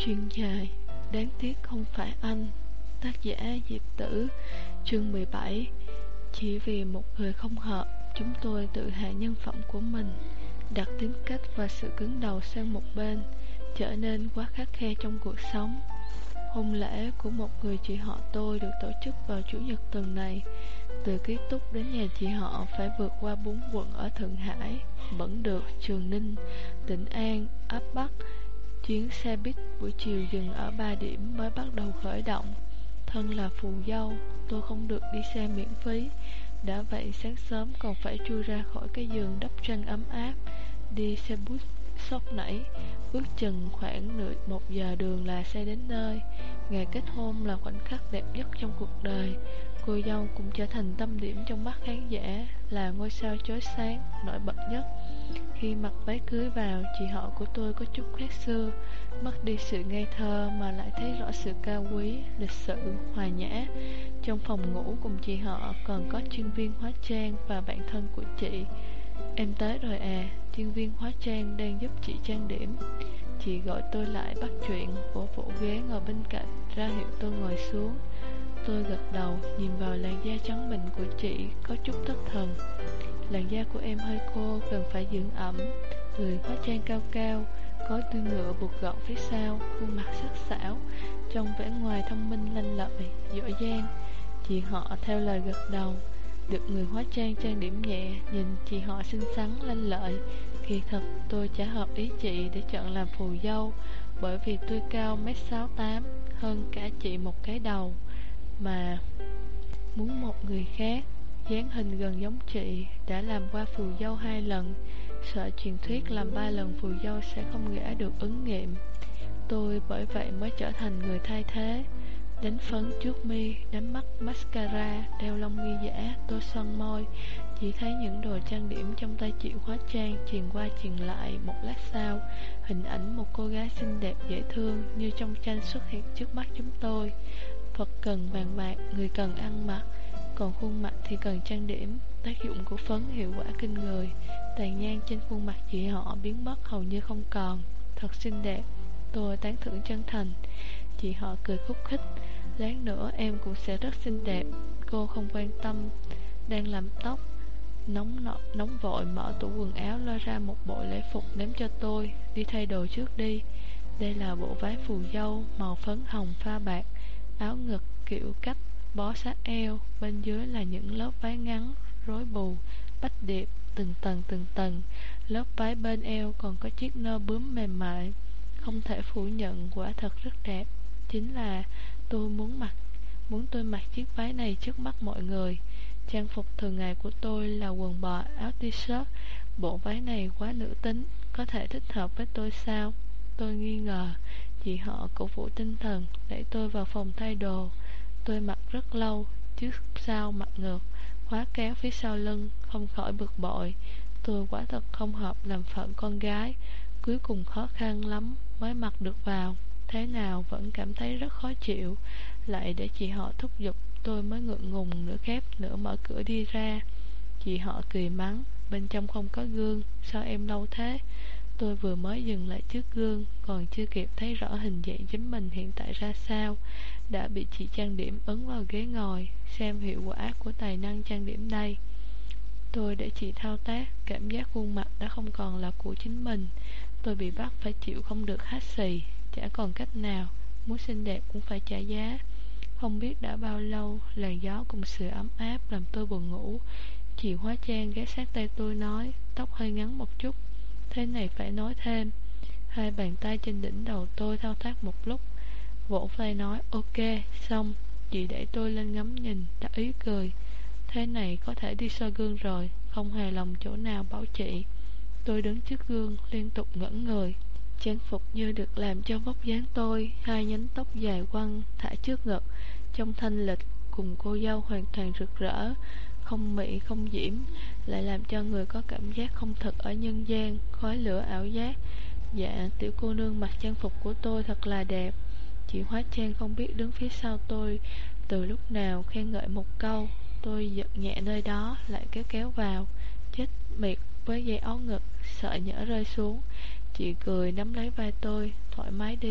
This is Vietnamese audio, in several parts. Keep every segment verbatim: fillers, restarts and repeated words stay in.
Chuyện dài, đáng tiếc không phải anh. Tác giả Diệp Tử. Chương mười bảy. Chỉ vì một người không hợp, chúng tôi tự hạ nhân phẩm của mình, đặt tính cách và sự cứng đầu sang một bên, trở nên quá khắt khe trong cuộc sống. Hôn lễ của một người chị họ tôi được tổ chức vào Chủ nhật tuần này. Từ ký túc đến nhà chị họ phải vượt qua bốn quận ở Thượng Hải, Bẩn Được, Trường Ninh, Tĩnh An, Áp Bắc. Chuyến xe buýt buổi chiều dừng ở ba điểm mới bắt đầu khởi động. Thân là phù dâu, tôi không được đi xe miễn phí. Đã vậy sáng sớm còn phải chui ra khỏi cái giường đắp chăn ấm áp, đi xe buýt sốc nảy. Ước chừng khoảng nửa một giờ đường là xe đến nơi. Ngày kết hôn là khoảnh khắc đẹp nhất trong cuộc đời. Cô dâu cũng trở thành tâm điểm trong mắt khán giả, là ngôi sao chói sáng, nổi bật nhất. Khi mặc váy cưới vào, chị họ của tôi có chút khác xưa, mất đi sự ngây thơ mà lại thấy rõ sự cao quý, lịch sự, hòa nhã. Trong phòng ngủ cùng chị họ còn có chuyên viên hóa trang và bạn thân của chị. Em tới rồi à, chuyên viên hóa trang đang giúp chị trang điểm. Chị gọi tôi lại bắt chuyện, vỗ vỗ ghế ngồi bên cạnh, ra hiệu tôi ngồi xuống. Tôi gật đầu, nhìn vào làn da trắng mịn của chị, có chút thất thần. Làn da của em hơi khô, cần phải dưỡng ẩm. Người hóa trang cao cao, có đuôi ngựa buộc gọn phía sau, khuôn mặt sắc sảo, trong vẻ ngoài thông minh lanh lợi, giỏi giang. Chị họ theo lời gật đầu. Được người hóa trang trang điểm nhẹ, nhìn chị họ xinh xắn lanh lợi. Kỳ thật tôi chả hợp ý chị để chọn làm phù dâu, bởi vì tôi cao mét sáu tám, hơn cả chị một cái đầu. Mà muốn một người khác, dáng hình gần giống chị, đã làm qua phù dâu hai lần, sợ truyền thuyết làm ba lần phù dâu sẽ không gả được ứng nghiệm. Tôi bởi vậy mới trở thành người thay thế. Đánh phấn chuốt mi, đánh mắt mascara, đeo lông mi giả, tô son môi. Chỉ thấy những đồ trang điểm trong tay chị hóa trang truyền qua truyền lại. Một lát sau, hình ảnh một cô gái xinh đẹp dễ thương như trong tranh xuất hiện trước mắt chúng tôi. Phật cần vàng bạc, người cần ăn mặc, còn khuôn mặt thì cần trang điểm. Tác dụng của phấn hiệu quả kinh người. Tàn nhang trên khuôn mặt chị họ biến mất hầu như không còn. Thật xinh đẹp, tôi tán thưởng chân thành. Chị họ cười khúc khích. Lát nữa em cũng sẽ rất xinh đẹp. Cô không quan tâm đang làm tóc, Nóng nọ, nóng vội mở tủ quần áo lôi ra một bộ lễ phục ném cho tôi. Đi thay đồ trước đi. Đây là bộ váy phù dâu màu phấn hồng pha bạc, áo ngực kiểu cách bó sát eo, bên dưới là những lớp váy ngắn rối bù, bách điệp từng tầng từng tầng. Lớp váy bên eo còn có chiếc nơ bướm mềm mại. Không thể phủ nhận, quả thật rất đẹp. Chính là tôi muốn mặc Muốn tôi mặc chiếc váy này trước mắt mọi người. Trang phục thường ngày của tôi là quần bò, áo t-shirt. Bộ váy này quá nữ tính, có thể thích hợp với tôi sao? Tôi nghi ngờ. Chị họ cổ vũ tinh thần, đẩy tôi vào phòng thay đồ. Tôi mặc rất lâu, trước sau mặc ngược, khóa kéo phía sau lưng, không khỏi bực bội. Tôi quả thật không hợp làm phận con gái. Cuối cùng khó khăn lắm mới mặc được vào. Thế nào vẫn cảm thấy rất khó chịu. Lại để chị họ thúc giục, tôi mới ngượng ngùng nửa khép nửa mở cửa đi ra. Chị họ cười mắng, bên trong không có gương, sao em lâu thế? Tôi vừa mới dừng lại trước gương, còn chưa kịp thấy rõ hình dạng chính mình hiện tại ra sao, đã bị chị trang điểm ấn vào ghế ngồi. Xem hiệu quả của tài năng trang điểm đây. Tôi để chị thao tác, cảm giác khuôn mặt đã không còn là của chính mình. Tôi bị bắt phải chịu không được hắt xì, chả còn cách nào, muốn xinh đẹp cũng phải trả giá. Không biết đã bao lâu, làn gió cùng sự ấm áp làm tôi buồn ngủ. Chị hóa trang ghé sát tay tôi nói, tóc hơi ngắn một chút. Thế này phải nói thêm. Hai bàn tay trên đỉnh đầu tôi thao tác một lúc, vỗ vai nói ok, xong. Chị đẩy tôi lên ngắm nhìn, đắc ý cười. Thế này có thể đi soi gương rồi, không hề lòng chỗ nào bảo chị. Tôi đứng trước gương, liên tục ngẩn người. Trang phục như được làm cho vóc dáng tôi, hai nhánh tóc dài quăng thả trước ngực, trông thanh lịch, cùng cô dâu hoàn toàn rực rỡ, không mị không diễm, lại làm cho người có cảm giác không thật ở nhân gian, khói lửa ảo giác. Dạ, tiểu cô nương mặc trang phục của tôi thật là đẹp. Chị hóa trang không biết đứng phía sau tôi từ lúc nào khen ngợi một câu. Tôi giật nhẹ nơi đó, lại kéo kéo vào. Chết miệt với dây áo ngực, sợ nhỡ rơi xuống. Chị cười nắm lấy vai tôi, thoải mái đi,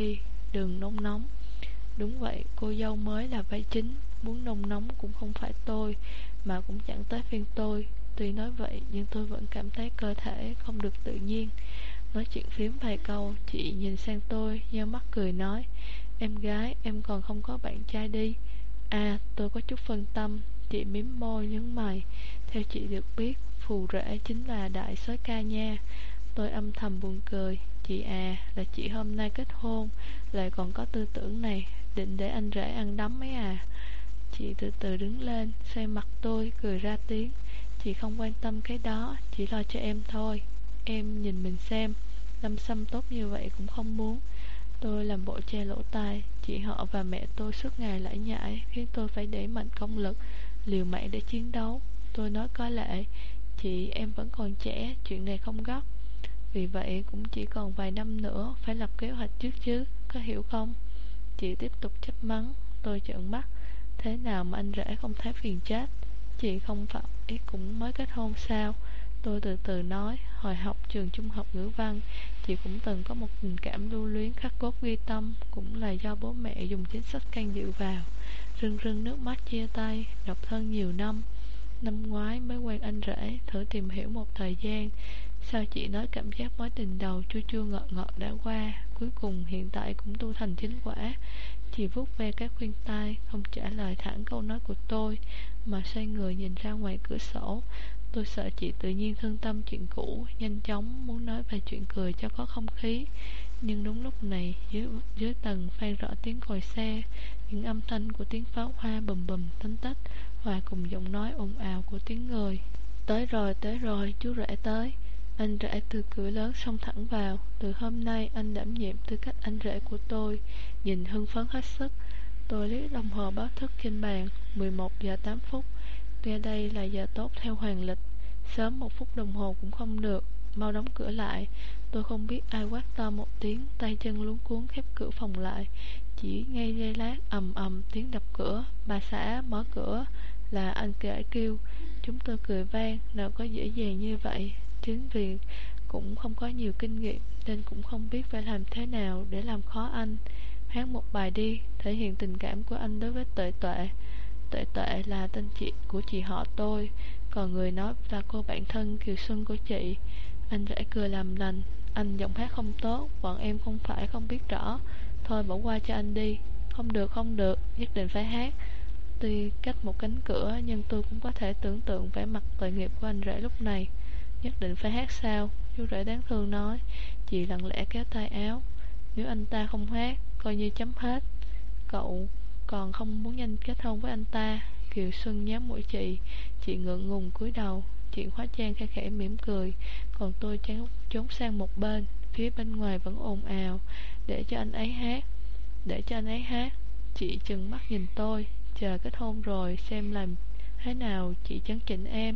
đừng nôn nóng. Đúng vậy, cô dâu mới là vai chính, muốn nôn nóng cũng không phải tôi, mà cũng chẳng tới phiên tôi. Tuy nói vậy, nhưng tôi vẫn cảm thấy cơ thể không được tự nhiên. Nói chuyện phiếm vài câu, chị nhìn sang tôi, nheo mắt cười nói: Em gái, em còn không có bạn trai đi. À, tôi có chút phân tâm. Chị mím môi nhướng mày. Theo chị được biết, phù rể chính là đại soái ca nha. Tôi âm thầm buồn cười. Chị à, là chị hôm nay kết hôn, lại còn có tư tưởng này, định để anh rể ăn đấm ấy à? Chị từ từ đứng lên, xoay mặt tôi, cười ra tiếng. Chị không quan tâm cái đó, chỉ lo cho em thôi. Em nhìn mình xem, Lâm Sâm tốt như vậy cũng không muốn. Tôi làm bộ che lỗ tai. Chị họ và mẹ tôi suốt ngày lải nhải, khiến tôi phải đẩy mạnh công lực, liều mạng để chiến đấu. Tôi nói có lệ: Chị, em vẫn còn trẻ, chuyện này không gấp. Vì vậy cũng chỉ còn vài năm nữa, phải lập kế hoạch trước chứ, có hiểu không? Chị tiếp tục trách mắng. Tôi trợn mắt. Thế nào mà anh rể không thấy phiền chết? Chị không phải cũng mới kết hôn sao? Tôi từ từ nói. Hồi học trường trung học ngữ văn, chị cũng từng có một tình cảm lưu luyến khắc cốt ghi tâm, cũng là do bố mẹ dùng chính sách can dự vào. Rưng rưng nước mắt chia tay, độc thân nhiều năm. Năm ngoái mới quen anh rể, thử tìm hiểu một thời gian. Sao chị nói cảm giác mối tình đầu chua chua ngọt ngọt đã qua, cuối cùng hiện tại cũng tu thành chính quả. Chị vuốt ve các khuyên tai, không trả lời thẳng câu nói của tôi, mà xoay người nhìn ra ngoài cửa sổ. Tôi sợ chị tự nhiên thương tâm chuyện cũ, nhanh chóng muốn nói về chuyện cười cho có không khí. Nhưng đúng lúc này, dưới, dưới tầng vang rõ tiếng còi xe, những âm thanh của tiếng pháo hoa bùm bùm tách tách, hòa cùng giọng nói ồn ào của tiếng người. Tới rồi, tới rồi, chú rể tới. Anh rể từ cửa lớn xông thẳng vào. Từ hôm nay anh đảm nhiệm tư cách anh rể của tôi. Nhìn hưng phấn hết sức. Tôi liếc đồng hồ báo thức trên bàn. Mười một giờ tám phút. Nghe đây là giờ tốt theo hoàng lịch. Sớm một phút đồng hồ cũng không được. Mau đóng cửa lại. Tôi không biết ai quát to một tiếng, tay chân luống cuống khép cửa phòng lại. Chỉ ngay giây lát ầm ầm tiếng đập cửa. Bà xã mở cửa. Là anh kể kêu. Chúng tôi cười vang. Nào có dễ dàng như vậy. Chính vì cũng không có nhiều kinh nghiệm, nên cũng không biết phải làm thế nào để làm khó anh. Hát một bài đi, thể hiện tình cảm của anh đối với Tuệ Tuệ. Tuệ Tuệ là tên chị của chị họ tôi, còn người nói là cô bạn thân Kiều Xuân của chị. Anh rể cười làm lành. Anh giọng hát không tốt, bọn em không phải không biết rõ. Thôi bỏ qua cho anh đi. Không được, không được, nhất định phải hát. Tuy cách một cánh cửa, nhưng tôi cũng có thể tưởng tượng vẻ mặt tội nghiệp của anh rể lúc này. Nhất định phải hát sao? Chú rể đáng thương nói. Chị lặng lẽ kéo tay áo. Nếu anh ta không hát, coi như chấm hết. Cậu còn không muốn nhanh kết hôn với anh ta? Kiều Xuân nhám mũi chị. Chị ngượng ngùng cúi đầu. Chuyện hóa trang khẽ khẽ mỉm cười. Còn tôi trốn, trốn sang một bên. Phía bên ngoài vẫn ồn ào. Để cho anh ấy hát. Để cho anh ấy hát. Chị trừng mắt nhìn tôi. Chờ kết hôn rồi xem làm thế nào chị chấn chỉnh em.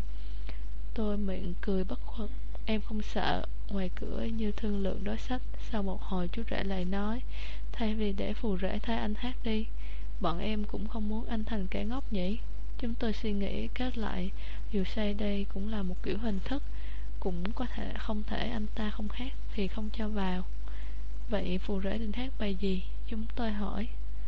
Tôi miệng cười bất khuất. Em không sợ. Ngoài cửa như thương lượng đối sách. Sau một hồi chú rể lại nói: Thay vì để phù rể thay anh hát đi. Bọn em cũng không muốn anh thành kẻ ngốc nhỉ. Chúng tôi suy nghĩ kết lại. Dù sao đây cũng là một kiểu hình thức. Cũng có thể không thể anh ta không hát thì không cho vào. Vậy phù rể định hát bài gì? Chúng tôi hỏi.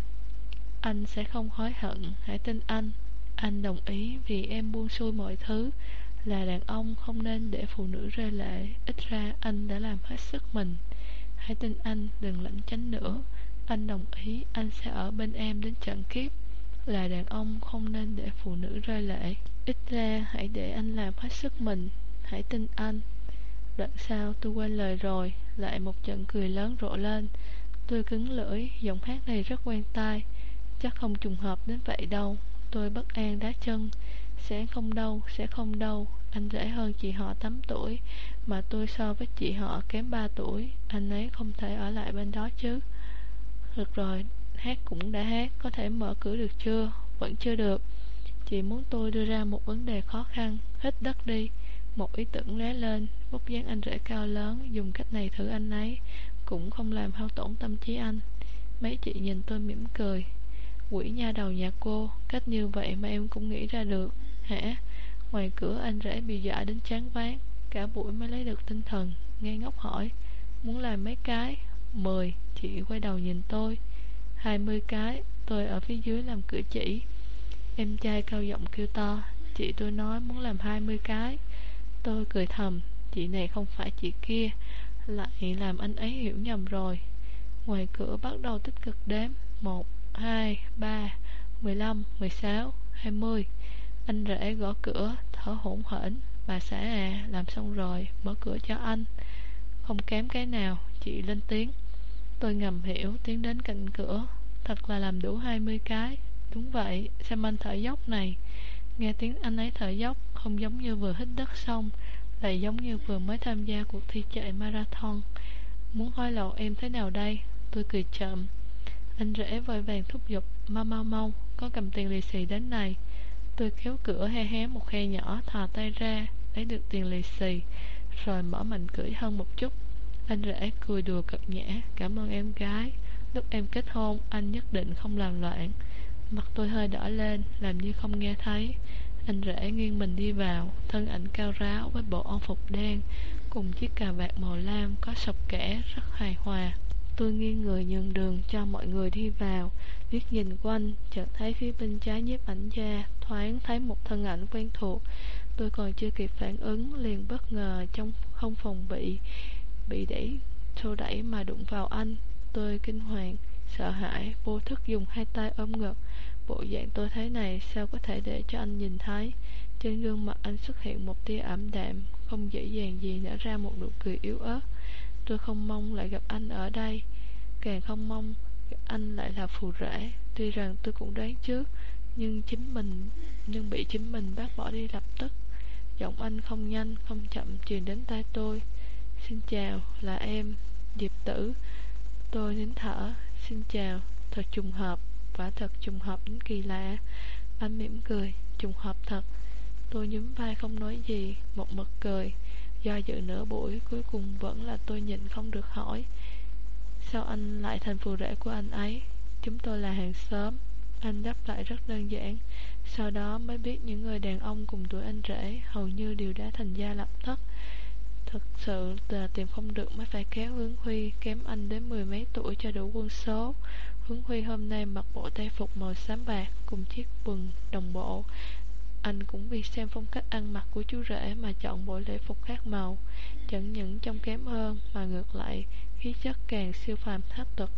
Anh sẽ không hối hận, hãy tin anh. Anh đồng ý vì em buông xuôi mọi thứ. Là đàn ông không nên để phụ nữ rơi lệ. Ít ra anh đã làm hết sức mình. Hãy tin anh, đừng lẩn tránh nữa. Anh đồng ý anh sẽ ở bên em đến trận kiếp. Là đàn ông không nên để phụ nữ rơi lệ. Ít ra hãy để anh làm hết sức mình. Hãy tin anh. Đoạn sau tôi quên lời rồi. Lại một trận cười lớn rộ lên. Tôi cứng lưỡi. Giọng hát này rất quen tai. Chắc không trùng hợp đến vậy đâu. Tôi bất an đá chân. Sẽ không đâu, sẽ không đâu. Anh rể hơn chị họ tám tuổi, mà tôi so với chị họ kém ba tuổi. Anh ấy không thể ở lại bên đó chứ. Được rồi, hát cũng đã hát. Có thể mở cửa được chưa? Vẫn chưa được. Chị muốn tôi đưa ra một vấn đề khó khăn. Hít đất đi. Một ý tưởng lóe lên. Vóc dáng anh rể cao lớn. Dùng cách này thử anh ấy cũng không làm hao tổn tâm trí anh. Mấy chị nhìn tôi mỉm cười. Quỷ nha đầu nhà cô. Cách như vậy mà em cũng nghĩ ra được hả? Ngoài cửa anh rể bị dọa đến choáng váng. Cả buổi mới lấy được tinh thần. Nghe ngốc hỏi: Muốn làm mấy cái? Mười. Chị quay đầu nhìn tôi. Hai mươi cái. Tôi ở phía dưới làm cử chỉ. Em trai cao giọng kêu to. Chị tôi nói muốn làm hai mươi cái. Tôi cười thầm. Chị này không phải chị kia. Lại làm anh ấy hiểu nhầm rồi. Ngoài cửa bắt đầu tích cực đếm. Một, hai, ba, mười lăm, mười sáu, hai mươi. Anh rể gõ cửa, thở hổn hển. Bà xã à, làm xong rồi, mở cửa cho anh. Không kém cái nào, chị lên tiếng. Tôi ngầm hiểu, tiến đến cạnh cửa. Thật là làm đủ hai mươi cái. Đúng vậy, xem anh thở dốc này. Nghe tiếng anh ấy thở dốc, không giống như vừa hít đất xong, lại giống như vừa mới tham gia cuộc thi chạy marathon. Muốn hối lộ em thế nào đây? Tôi cười chậm. Anh rể vội vàng thúc giục. Mau mau mau, có cầm tiền lì xì đến này. Tôi kéo cửa hé hé một khe nhỏ, thò tay ra, lấy được tiền lì xì, rồi mở mạnh cưỡi hơn một chút. Anh rể cười đùa cợt nhã. Cảm ơn em gái. Lúc em kết hôn, anh nhất định không làm loạn. Mặt tôi hơi đỏ lên, làm như không nghe thấy. Anh rể nghiêng mình đi vào, thân ảnh cao ráo với bộ âu phục đen, cùng chiếc cà vạt màu lam có sọc kẽ rất hài hòa. Tôi nghiêng người nhường đường cho mọi người đi vào, liếc nhìn quanh, chợt thấy phía bên trái nhiếp ảnh gia, thoáng thấy một thân ảnh quen thuộc. Tôi còn chưa kịp phản ứng, liền bất ngờ trong không phòng bị, bị đẩy, xô đẩy mà đụng vào anh. Tôi kinh hoàng, sợ hãi, vô thức dùng hai tay ôm ngực. Bộ dạng tôi thế này sao có thể để cho anh nhìn thấy? Trên gương mặt anh xuất hiện một tia ảm đạm, không dễ dàng gì nở ra một nụ cười yếu ớt. Tôi không mong lại gặp anh ở đây, càng không mong gặp anh lại là phù rể. Tuy rằng tôi cũng đoán trước, nhưng chính mình nhưng bị chính mình bác bỏ đi lập tức. Giọng anh không nhanh không chậm truyền đến tai tôi. Xin chào, là em, Diệp Tử. Tôi nín thở. Xin chào, thật trùng hợp, quả thật trùng hợp đến kỳ lạ. Anh mỉm cười. Trùng hợp thật. Tôi nhún vai không nói gì, một mực cười. Do dự nửa buổi, cuối cùng vẫn là tôi nhịn không được hỏi. Sao anh lại thành phù rể của anh ấy? Chúng tôi là hàng xóm. Anh đáp lại rất đơn giản. Sau đó mới biết những người đàn ông cùng tuổi anh rể hầu như đều đã thành gia lập thất. Thực sự là tìm không được mới phải kéo Hướng Huy, kém anh đến mười mấy tuổi cho đủ quân số. Hướng Huy hôm nay mặc bộ tây phục màu xám bạc cùng chiếc quần đồng bộ. Anh cũng vì xem phong cách ăn mặc của chú rể mà chọn bộ lễ phục khác màu. Chẳng những trông kém hơn mà ngược lại khí chất càng siêu phàm thoát tục.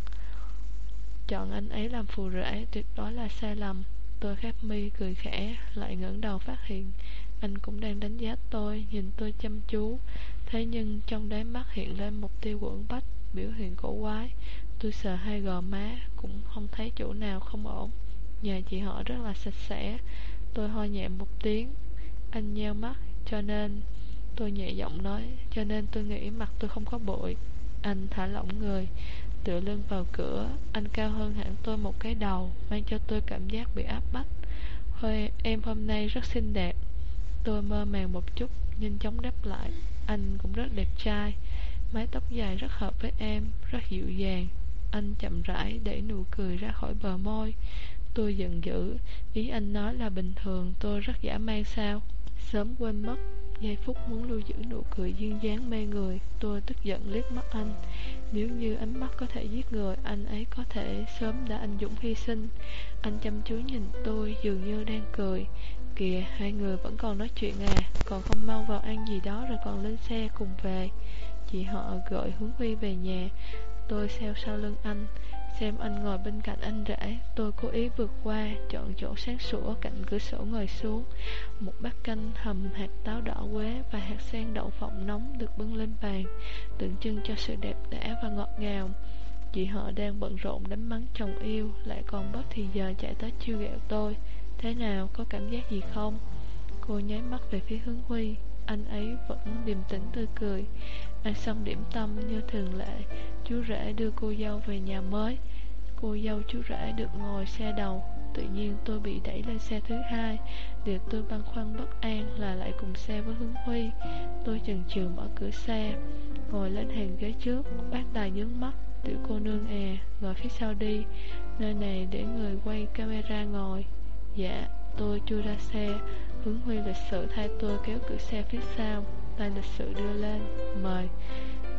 Chọn anh ấy làm phù rể tuyệt đối là sai lầm. Tôi khép mi cười khẽ, lại ngẩng đầu phát hiện anh cũng đang đánh giá tôi, nhìn tôi chăm chú. Thế nhưng trong đáy mắt hiện lên một tia quẫn bách, biểu hiện cổ quái. Tôi sờ hai gò má, cũng không thấy chỗ nào không ổn. Nhà chị họ rất là sạch sẽ. Tôi ho nhẹ một tiếng. Anh nheo mắt. Cho nên Tôi nhẹ giọng nói. Cho nên tôi nghĩ mặt tôi không có bội. Anh thả lỏng người, tựa lưng vào cửa. Anh cao hơn hẳn tôi một cái đầu, mang cho tôi cảm giác bị áp bách. Hơi em hôm nay rất xinh đẹp. Tôi mơ màng một chút, nhanh chóng đáp lại. Anh cũng rất đẹp trai. Mái tóc dài rất hợp với em, rất dịu dàng. Anh chậm rãi đẩy nụ cười ra khỏi bờ môi. Tôi giận dữ. Ý anh nói là bình thường tôi rất dã man sao? Sớm quên mất giây phút muốn lưu giữ nụ cười duyên dáng mê người. Tôi tức giận liếc mắt anh. Nếu như ánh mắt có thể giết người, anh ấy có thể sớm đã anh dũng hy sinh. Anh chăm chú nhìn tôi, dường như đang cười. Kìa, hai người vẫn còn nói chuyện à? Còn không mau vào ăn gì đó rồi còn lên xe cùng về. Chị họ gọi Hướng Huy về nhà. Tôi theo sau lưng anh, xem anh ngồi bên cạnh anh rể. Tôi cố ý vượt qua, chọn chỗ sáng sủa cạnh cửa sổ ngồi xuống. Một bát canh hầm hạt táo đỏ quế và hạt sen đậu phộng nóng được bưng lên bàn, tượng trưng cho sự đẹp đẽ và ngọt ngào. Chị họ đang bận rộn đánh mắng chồng yêu, lại còn bớt thì giờ chạy tới trêu ghẹo tôi. Thế nào, có cảm giác gì không? Cô nháy mắt về phía Hướng Huy. Anh ấy vẫn điềm tĩnh tươi cười. Ăn xong điểm tâm như thường lệ, chú rể đưa cô dâu về nhà mới. Cô dâu chú rể được ngồi xe đầu. Tự nhiên tôi bị đẩy lên xe thứ hai. Điều tôi băn khoăn bất an là lại cùng xe với Hướng Huy. Tôi chần chừ mở cửa xe, ngồi lên hàng ghế trước. Bác Tài nhướng mắt. Tiểu cô nương à, ngồi phía sau đi, nơi này để người quay camera ngồi. Dạ. Tôi chui ra xe. Hướng Huy lịch sự thay tôi kéo cửa xe phía sau, tay lịch sự đưa lên. Mời.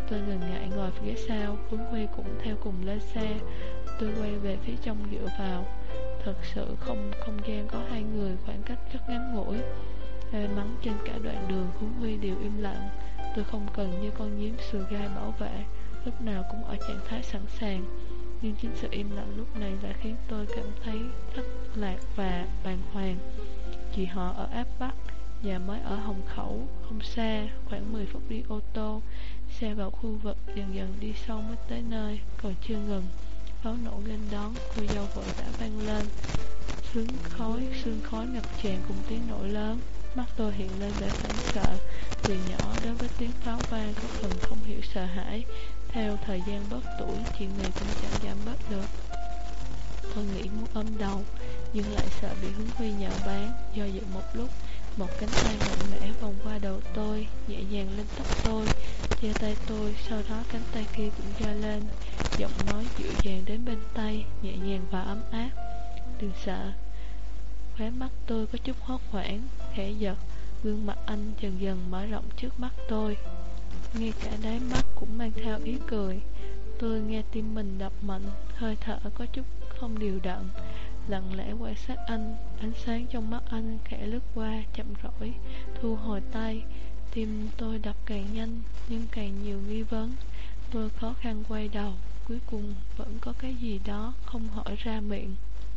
Tôi ngần ngại ngồi phía sau, Hướng Huy cũng theo cùng lên xe. Tôi quay về phía trong dựa vào. Thật sự không không gian có hai người, khoảng cách rất ngắn ngủi. May mắn trên cả đoạn đường Hướng Huy đều im lặng. Tôi không cần như con nhím sườn gai bảo vệ, lúc nào cũng ở trạng thái sẵn sàng. Nhưng chính sự im lặng lúc này lại khiến tôi cảm thấy thất lạc và bàng hoàng. Chị họ ở áp Bắc, nhà mới ở Hồng Khẩu, không xa, khoảng mười phút đi ô tô. Xe vào khu vực, dần dần đi sâu mới tới nơi, còn chưa ngừng. Pháo nổ nghênh đón, cô dâu vội vã vang lên. Sương khói, sương khói ngập tràn cùng tiếng nổ lớn. Mắt tôi hiện lên vẻ hoảng sợ. Từ nhỏ đối với tiếng pháo vang có phần không hiểu sợ hãi. Theo thời gian bớt tuổi, chuyện này cũng chẳng giảm bớt được. Tôi nghĩ muốn ôm đầu, nhưng lại sợ bị Hướng Huy nhạo báng. Do dự một lúc, một cánh tay mạnh mẽ vòng qua đầu tôi, nhẹ nhàng lên tóc tôi, che tay tôi. Sau đó cánh tay kia cũng giơ lên, giọng nói dịu dàng đến bên tay, nhẹ nhàng và ấm áp. Đừng sợ. Khóe mắt tôi có chút hốt hoảng, khẽ giật. Gương mặt anh dần dần mở rộng trước mắt tôi, ngay cả đáy mắt cũng mang theo ý cười. Tôi nghe tim mình đập mạnh, hơi thở có chút không đều đặn, lặng lẽ quan sát anh. Ánh sáng trong mắt anh khẽ lướt qua, chậm rãi thu hồi tay. Tim tôi đập càng nhanh, nhưng càng nhiều nghi vấn. Tôi khó khăn quay đầu, cuối cùng vẫn có cái gì đó không hỏi ra miệng.